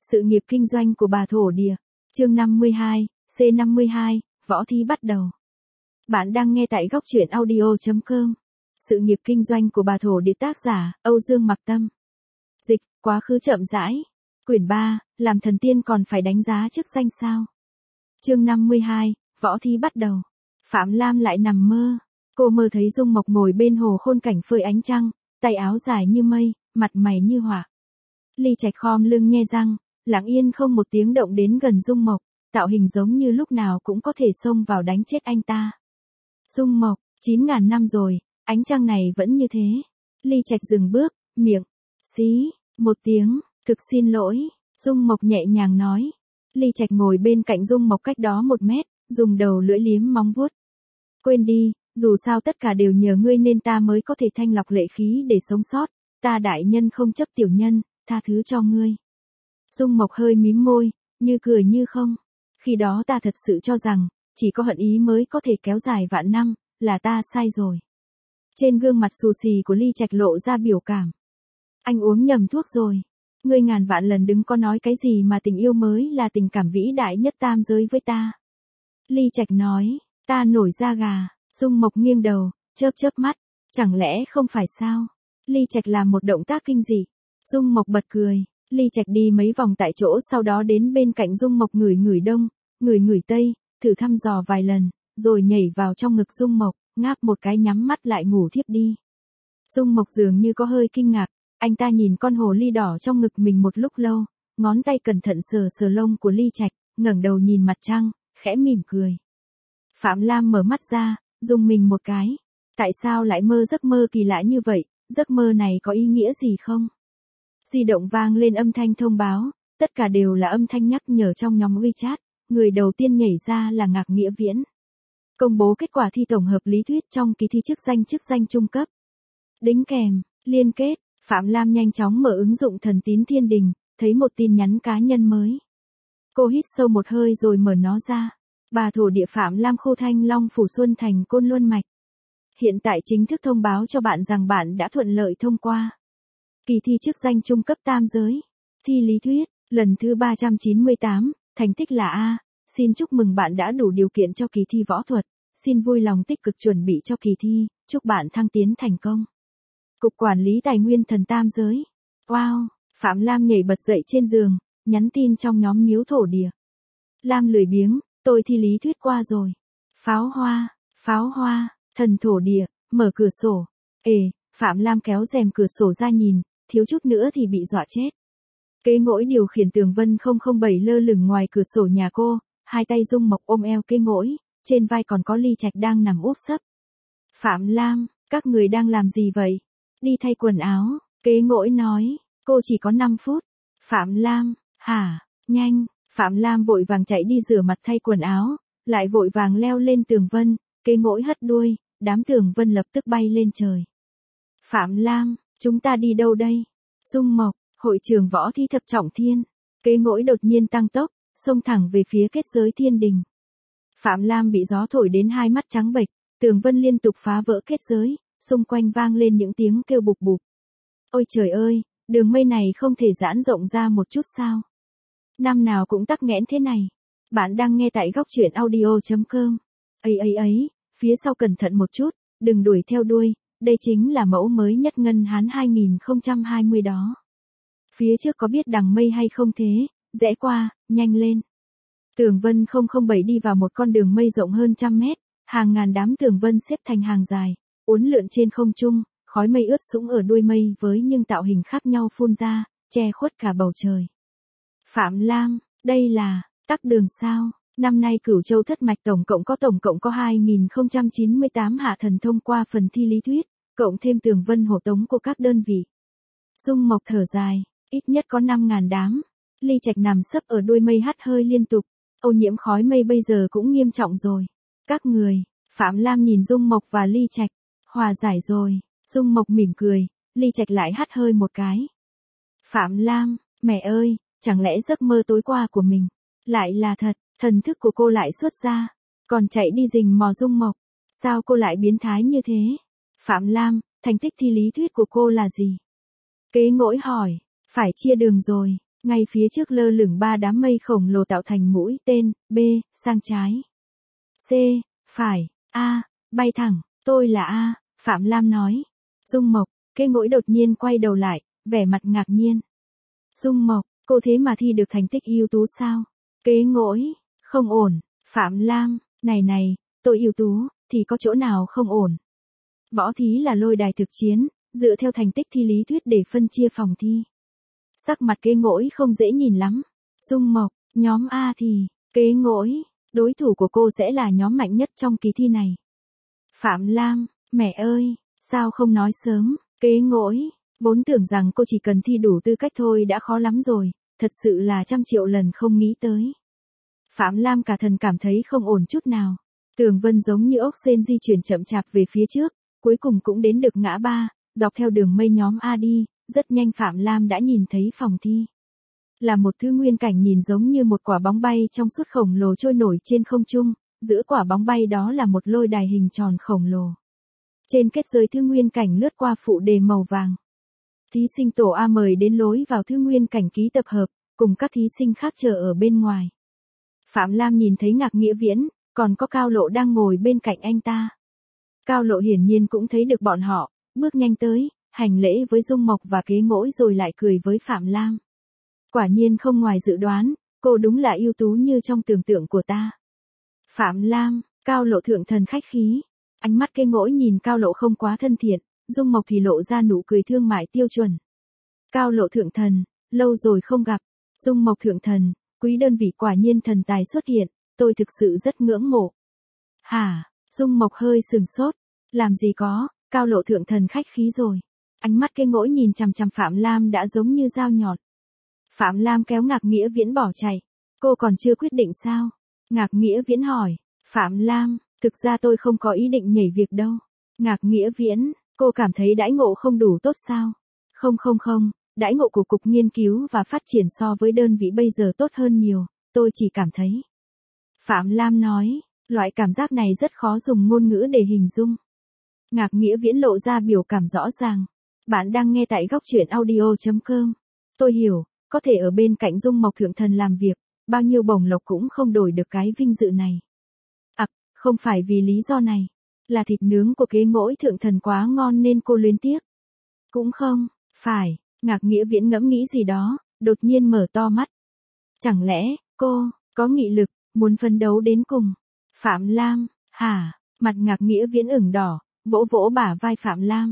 Sự nghiệp kinh doanh của bà thổ địa. Chương 52, C52, võ thi bắt đầu. Bạn đang nghe tại góc truyện audio.com. Sự nghiệp kinh doanh của bà thổ địa, tác giả Âu Dương Mặc Tâm. Dịch, quá khứ chậm rãi. Quyển 3, làm thần tiên còn phải đánh giá chức danh sao? Chương 52, võ thi bắt đầu. Phạm Lam lại nằm mơ. Cô mơ thấy Dung Mộc ngồi bên hồ khôn cảnh phơi ánh trăng, tay áo dài như mây, mặt mày như họa. Ly Trạch khom lưng nhe răng, lặng yên không một tiếng động đến gần Dung Mộc, tạo hình giống như lúc nào cũng có thể xông vào đánh chết anh ta. Dung Mộc, 9.000 năm rồi, ánh trăng này vẫn như thế. Ly Trạch dừng bước, miệng, xí, một tiếng, thực xin lỗi, Dung Mộc nhẹ nhàng nói. Ly Trạch ngồi bên cạnh Dung Mộc cách đó 1 mét, dùng đầu lưỡi liếm móng vuốt. Quên đi, dù sao tất cả đều nhờ ngươi nên ta mới có thể thanh lọc lệ khí để sống sót, ta đại nhân không chấp tiểu nhân, tha thứ cho ngươi. Dung Mộc hơi mím môi, như cười như không. Khi đó ta thật sự cho rằng, chỉ có hận ý mới có thể kéo dài vạn năm, là ta sai rồi. Trên gương mặt xù xì của Ly Trạch lộ ra biểu cảm. Anh uống nhầm thuốc rồi. Ngươi ngàn vạn lần đừng có nói cái gì mà tình yêu mới là tình cảm vĩ đại nhất tam giới với ta. Ly Trạch nói, ta nổi da gà. Dung Mộc nghiêng đầu, chớp chớp mắt. Chẳng lẽ không phải sao? Ly Trạch làm một động tác kinh dị. Dung Mộc bật cười. Ly Trạch đi mấy vòng tại chỗ, sau đó đến bên cạnh Dung Mộc ngửi ngửi đông, ngửi ngửi tây, thử thăm dò vài lần, rồi nhảy vào trong ngực Dung Mộc, ngáp một cái nhắm mắt lại ngủ thiếp đi. Dung Mộc dường như có hơi kinh ngạc, anh ta nhìn con hồ ly đỏ trong ngực mình một lúc lâu, ngón tay cẩn thận sờ sờ lông của Ly Trạch, ngẩng đầu nhìn mặt trăng, khẽ mỉm cười. Phạm Lam mở mắt ra, rùng mình một cái. Tại sao lại mơ giấc mơ kỳ lạ như vậy, giấc mơ này có ý nghĩa gì không? Di động vang lên âm thanh thông báo, tất cả đều là âm thanh nhắc nhở trong nhóm WeChat, người đầu tiên nhảy ra là Ngạc Nghĩa Viễn. Công bố kết quả thi tổng hợp lý thuyết trong kỳ thi chức danh trung cấp. Đính kèm, liên kết, Phạm Lam nhanh chóng mở ứng dụng Thần Tín Thiên Đình, thấy một tin nhắn cá nhân mới. Cô hít sâu một hơi rồi mở nó ra. Bà thổ địa Phạm Lam, khu Thanh Long Phủ Xuân Thành Côn Luân Mạch. Hiện tại chính thức thông báo cho bạn rằng bạn đã thuận lợi thông qua kỳ thi chức danh trung cấp tam giới. Thi lý thuyết, lần thứ 398, thành tích là A. Xin chúc mừng bạn đã đủ điều kiện cho kỳ thi võ thuật. Xin vui lòng tích cực chuẩn bị cho kỳ thi, chúc bạn thăng tiến thành công. Cục Quản lý Tài nguyên Thần Tam Giới. Wow, Phạm Lam nhảy bật dậy trên giường, nhắn tin trong nhóm Miếu Thổ Địa. Lam lười biếng, tôi thi lý thuyết qua rồi. Pháo hoa, thần thổ địa, mở cửa sổ. Phạm Lam kéo rèm cửa sổ ra nhìn, thiếu chút nữa thì bị dọa chết. Kế Ngỗi điều khiển tường vân 007 lơ lửng ngoài cửa sổ nhà cô, hai tay Dung Mộc ôm eo Kế Ngỗi, trên vai còn có Ly Trạch đang nằm úp sấp. Phạm Lam, các người đang làm gì vậy? Đi thay quần áo, Kế Ngỗi nói, cô chỉ có 5 phút. Phạm Lam, hả, nhanh, Phạm Lam vội vàng chạy đi rửa mặt thay quần áo, lại vội vàng leo lên tường vân, Kế Ngỗi hất đuôi, đám tường vân lập tức bay lên trời. Phạm Lam, chúng ta đi đâu đây? Dung Mộc, hội trường võ thi thập trọng thiên. Kế Ngỗi đột nhiên tăng tốc, xông thẳng về phía kết giới thiên đình. Phạm Lam bị gió thổi đến hai mắt trắng bệch, tường vân liên tục phá vỡ kết giới, xung quanh vang lên những tiếng kêu bụp bụp. Ôi trời ơi, đường mây này không thể giãn rộng ra một chút sao? Năm nào cũng tắc nghẽn thế này. Bạn đang nghe tại góc truyện audio.com. Ấy, phía sau cẩn thận một chút, đừng đuổi theo đuôi, đây chính là mẫu mới nhất Ngân Hán 2020 đó. Phía trước có biết đằng mây hay không thế, rẽ qua, nhanh lên. Tường vân 007 đi vào một con đường mây rộng hơn 100 mét, hàng ngàn đám tường vân xếp thành hàng dài, uốn lượn trên không trung, khói mây ướt sũng ở đuôi mây với những tạo hình khác nhau phun ra, che khuất cả bầu trời. Phạm Lam, đây là tắc đường sao? Năm nay Cửu Châu thất mạch tổng cộng có 2098 hạ thần thông qua phần thi lý thuyết, cộng thêm tường vân hộ tống của các đơn vị. Dung Mộc thở dài, ít nhất có 5.000 đám. Ly Trạch nằm sấp ở đuôi mây hắt hơi liên tục, ô nhiễm khói mây bây giờ cũng nghiêm trọng rồi. Các người, Phạm Lam nhìn Dung Mộc và Ly Trạch, hòa giải rồi. Dung Mộc mỉm cười, Ly Trạch lại hắt hơi một cái. Phạm Lam, mẹ ơi, chẳng lẽ giấc mơ tối qua của mình lại là thật? Thần thức của cô lại xuất ra, còn chạy đi rình mò Dung Mộc. Sao cô lại biến thái như thế? Phạm Lam, thành tích thi lý thuyết của cô là gì? Kế Ngỗi hỏi, phải chia đường rồi. Ngay phía trước lơ lửng ba đám mây khổng lồ tạo thành mũi tên, B, sang trái. C, phải, A, bay thẳng, tôi là A, Phạm Lam nói. Dung Mộc, Kế Ngỗi đột nhiên quay đầu lại, vẻ mặt ngạc nhiên. Dung Mộc, cô thế mà thi được thành tích ưu tú sao? Kế Ngỗi, không ổn. Phạm Lam, này, tôi ưu tú, thì có chỗ nào không ổn? Võ thí là lôi đài thực chiến, dựa theo thành tích thi lý thuyết để phân chia phòng thi. Sắc mặt Kế Ngỗi không dễ nhìn lắm. Dung Mộc, nhóm A thì, Kế Ngỗi, đối thủ của cô sẽ là nhóm mạnh nhất trong kỳ thi này. Phạm Lam, mẹ ơi, sao không nói sớm? Kế Ngỗi, vốn tưởng rằng cô chỉ cần thi đủ tư cách thôi đã khó lắm rồi, thật sự là trăm triệu lần không nghĩ tới. Phạm Lam cả thần cảm thấy không ổn chút nào. Tường vân giống như ốc sên di chuyển chậm chạp về phía trước, cuối cùng cũng đến được ngã ba, dọc theo đường mây nhóm A đi, rất nhanh Phạm Lam đã nhìn thấy phòng thi. Là một thứ nguyên cảnh nhìn giống như một quả bóng bay trong suốt khổng lồ trôi nổi trên không trung, giữa quả bóng bay đó là một lôi đài hình tròn khổng lồ. Trên kết giới thứ nguyên cảnh lướt qua phụ đề màu vàng. Thí sinh tổ A mời đến lối vào thứ nguyên cảnh ký tập hợp, cùng các thí sinh khác chờ ở bên ngoài. Phạm Lam nhìn thấy Ngạc Nghĩa Viễn, còn có Cao Lộ đang ngồi bên cạnh anh ta. Cao Lộ hiển nhiên cũng thấy được bọn họ, bước nhanh tới, hành lễ với Dung Mộc và Kế Ngỗi rồi lại cười với Phạm Lam. Quả nhiên không ngoài dự đoán, cô đúng là ưu tú như trong tưởng tượng của ta. Phạm Lam, Cao Lộ thượng thần khách khí. Ánh mắt Kế Ngỗi nhìn Cao Lộ không quá thân thiện, Dung Mộc thì lộ ra nụ cười thương mại tiêu chuẩn. Cao Lộ thượng thần, lâu rồi không gặp. Dung Mộc thượng thần, quý đơn vị quả nhiên thần tài xuất hiện, tôi thực sự rất ngưỡng mộ. Hả? Dung Mộc hơi sừng sốt. Làm gì có, Cao Lộ thượng thần khách khí rồi. Ánh mắt Kế Ngỗi nhìn chằm chằm Phạm Lam đã giống như dao nhọn. Phạm Lam kéo Ngạc Nghĩa Viễn bỏ chạy. Cô còn chưa quyết định sao? Ngạc Nghĩa Viễn hỏi. Phạm Lam, thực ra tôi không có ý định nhảy việc đâu. Ngạc Nghĩa Viễn, cô cảm thấy đãi ngộ không đủ tốt sao? Không, đãi ngộ của Cục Nghiên cứu và Phát triển so với đơn vị bây giờ tốt hơn nhiều, tôi chỉ cảm thấy. Phạm Lam nói, loại cảm giác này rất khó dùng ngôn ngữ để hình dung. Ngạc Nghĩa Viễn lộ ra biểu cảm rõ ràng. Bạn đang nghe tại góc truyện audio.com. Tôi hiểu, có thể ở bên cạnh Dung Mộc thượng thần làm việc, bao nhiêu bổng lộc cũng không đổi được cái vinh dự này. Không phải vì lý do này, là thịt nướng của Kế Ngỗi thượng thần quá ngon nên cô luyến tiếc. Cũng không, phải, Ngạc Nghĩa Viễn ngẫm nghĩ gì đó, đột nhiên mở to mắt. Chẳng lẽ, cô, có nghị lực, muốn phấn đấu đến cùng? Phạm Lam, hả? Mặt Ngạc Nghĩa Viễn ửng đỏ, vỗ vỗ bả vai Phạm Lam.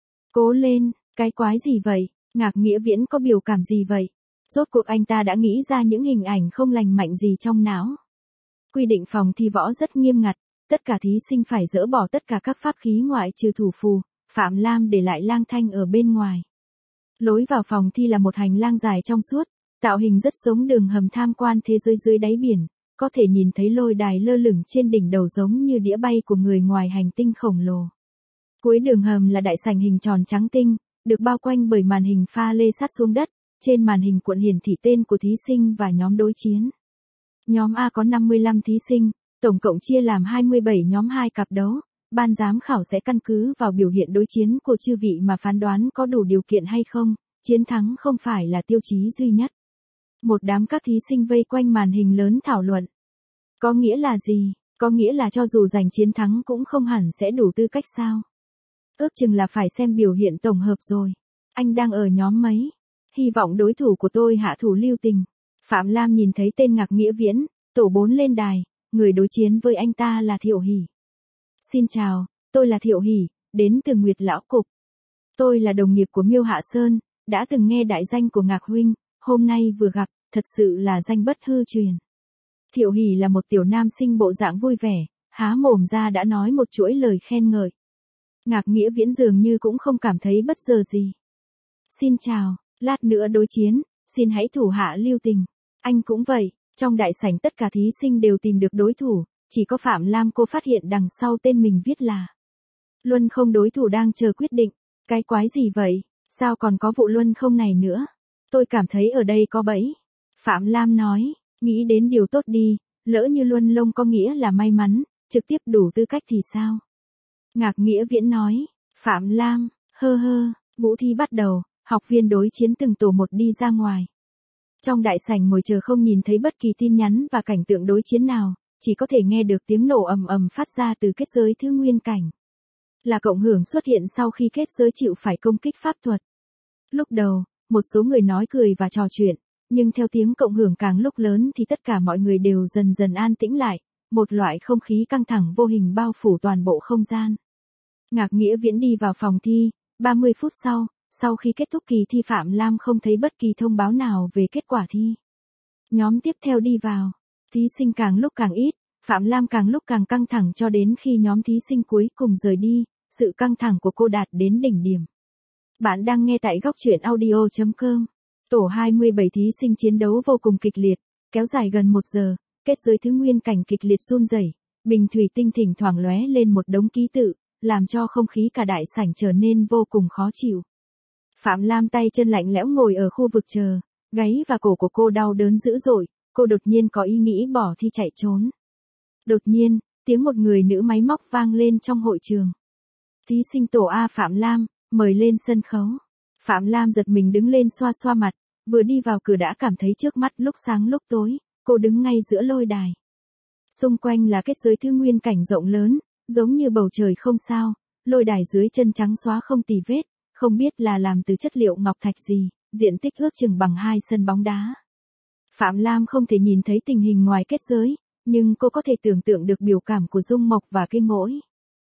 Cố lên, cái quái gì vậy? Ngạc Nghĩa Viễn có biểu cảm gì vậy? Rốt cuộc anh ta đã nghĩ ra những hình ảnh không lành mạnh gì trong não. Quy định phòng thi võ rất nghiêm ngặt, tất cả thí sinh phải dỡ bỏ tất cả các pháp khí ngoại trừ thủ phù, Phạm Lam để lại lang thanh ở bên ngoài. Lối vào phòng thi là một hành lang dài trong suốt, tạo hình rất giống đường hầm tham quan thế giới dưới đáy biển, có thể nhìn thấy lôi đài lơ lửng trên đỉnh đầu giống như đĩa bay của người ngoài hành tinh khổng lồ. Cuối đường hầm là đại sảnh hình tròn trắng tinh, được bao quanh bởi màn hình pha lê sát xuống đất, trên màn hình cuộn hiển thị tên của thí sinh và nhóm đối chiến. Nhóm A có 55 thí sinh, tổng cộng chia làm 27 nhóm 2 cặp đấu, ban giám khảo sẽ căn cứ vào biểu hiện đối chiến của chư vị mà phán đoán có đủ điều kiện hay không, chiến thắng không phải là tiêu chí duy nhất. Một đám các thí sinh vây quanh màn hình lớn thảo luận. Có nghĩa là gì? Có nghĩa là cho dù giành chiến thắng cũng không hẳn sẽ đủ tư cách sao? Ước chừng là phải xem biểu hiện tổng hợp rồi. Anh đang ở nhóm mấy? Hy vọng đối thủ của tôi hạ thủ lưu tình. Phạm Lam nhìn thấy tên Ngạc Nghĩa Viễn, tổ 4 lên đài, người đối chiến với anh ta là Thiệu Hỷ. Xin chào, tôi là Thiệu Hỷ, đến từ Nguyệt Lão Cục. Tôi là đồng nghiệp của Miêu Hạ Sơn, đã từng nghe đại danh của Ngạc huynh, hôm nay vừa gặp, thật sự là danh bất hư truyền. Thiệu Hỷ là một tiểu nam sinh bộ dạng vui vẻ, há mồm ra đã nói một chuỗi lời khen ngợi. Ngạc Nghĩa Viễn dường như cũng không cảm thấy bất ngờ gì. Xin chào, lát nữa đối chiến, xin hãy thủ hạ lưu tình. Anh cũng vậy, trong đại sảnh tất cả thí sinh đều tìm được đối thủ, chỉ có Phạm Lam cô phát hiện đằng sau tên mình viết là Luân không đối thủ đang chờ quyết định. Cái quái gì vậy, sao còn có vụ Luân không này nữa? Tôi cảm thấy ở đây có bẫy. Phạm Lam nói, nghĩ đến điều tốt đi, lỡ như Luân Lông có nghĩa là may mắn, trực tiếp đủ tư cách thì sao? Ngạc Nghĩa Viễn nói, Phạm Lam, hơ, vũ thi bắt đầu, học viên đối chiến từng tổ một đi ra ngoài. Trong đại sảnh ngồi chờ không nhìn thấy bất kỳ tin nhắn và cảnh tượng đối chiến nào, chỉ có thể nghe được tiếng nổ ầm ầm phát ra từ kết giới thứ nguyên cảnh. Là cộng hưởng xuất hiện sau khi kết giới chịu phải công kích pháp thuật. Lúc đầu, một số người nói cười và trò chuyện, nhưng theo tiếng cộng hưởng càng lúc lớn thì tất cả mọi người đều dần dần an tĩnh lại, một loại không khí căng thẳng vô hình bao phủ toàn bộ không gian. Ngạc Nghĩa Viễn đi vào phòng thi, 30 phút sau khi kết thúc kỳ thi Phạm Lam không thấy bất kỳ thông báo nào về kết quả thi. Nhóm tiếp theo đi vào, thí sinh càng lúc càng ít, Phạm Lam càng lúc càng căng thẳng cho đến khi nhóm thí sinh cuối cùng rời đi, sự căng thẳng của cô đạt đến đỉnh điểm. Bạn đang nghe tại góc truyện audio.com. Tổ 27 thí sinh chiến đấu vô cùng kịch liệt, kéo dài gần 1 giờ, kết giới thứ nguyên cảnh kịch liệt run rẩy, bình thủy tinh thỉnh thoảng lóe lên một đống ký tự, làm cho không khí cả đại sảnh trở nên vô cùng khó chịu. Phạm Lam tay chân lạnh lẽo ngồi ở khu vực chờ, gáy và cổ của cô đau đớn dữ dội, cô đột nhiên có ý nghĩ bỏ thi chạy trốn. Đột nhiên, tiếng một người nữ máy móc vang lên trong hội trường. Thí sinh tổ A Phạm Lam, mời lên sân khấu. Phạm Lam giật mình đứng lên xoa xoa mặt, vừa đi vào cửa đã cảm thấy trước mắt lúc sáng lúc tối, cô đứng ngay giữa lôi đài. Xung quanh là kết giới thứ nguyên cảnh rộng lớn, giống như bầu trời không sao, lôi đài dưới chân trắng xóa không tì vết, không biết là làm từ chất liệu ngọc thạch gì, diện tích ước chừng bằng 2 sân bóng đá. Phạm Lam không thể nhìn thấy tình hình ngoài kết giới, nhưng cô có thể tưởng tượng được biểu cảm của Dung Mộc và Kê Ngỗi.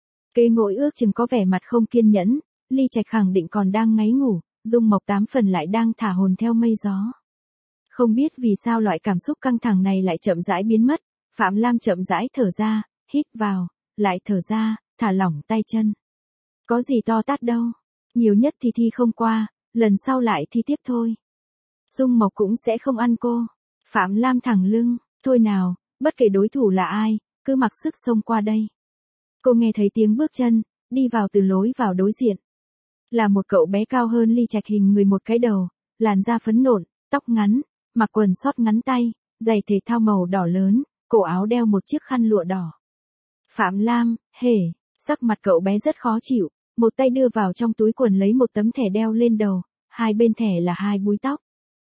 Kê Ngỗi ước chừng có vẻ mặt không kiên nhẫn, Ly Trạch khẳng định còn đang ngáy ngủ, Dung Mộc 8 phần lại đang thả hồn theo mây gió. Không biết vì sao loại cảm xúc căng thẳng này lại chậm rãi biến mất, Phạm Lam chậm rãi thở ra, hít vào, lại thở ra, thả lỏng tay chân. Có gì to tát đâu, nhiều nhất thì thi không qua, lần sau lại thi tiếp thôi. Dung Mộc cũng sẽ không ăn cô. Phạm Lam thẳng lưng, thôi nào, bất kể đối thủ là ai, cứ mặc sức xông qua đây. Cô nghe thấy tiếng bước chân, đi vào từ lối vào đối diện. Là một cậu bé cao hơn Ly Trạch hình người một cái đầu, làn da phấn nộn, tóc ngắn, mặc quần sót ngắn tay, giày thể thao màu đỏ lớn, cổ áo đeo một chiếc khăn lụa đỏ. Phạm Lam, hề, sắc mặt cậu bé rất khó chịu, một tay đưa vào trong túi quần lấy một tấm thẻ đeo lên đầu, hai bên thẻ là 2 búi tóc.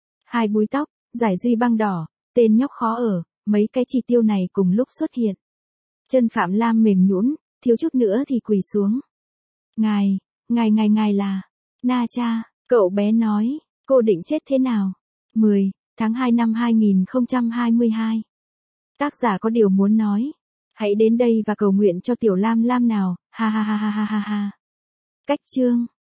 2 búi tóc, giải duy băng đỏ, tên nhóc khó ở, mấy cái chi tiêu này cùng lúc xuất hiện. Chân Phạm Lam mềm nhũn, thiếu chút nữa thì quỳ xuống. Ngài là Na Cha, cậu bé nói, cô định chết thế nào? 10 tháng 2 năm 2022. Tác giả có điều muốn nói. Hãy đến đây và cầu nguyện cho Tiểu Lam Lam nào, ha ha ha ha ha ha. Cách chương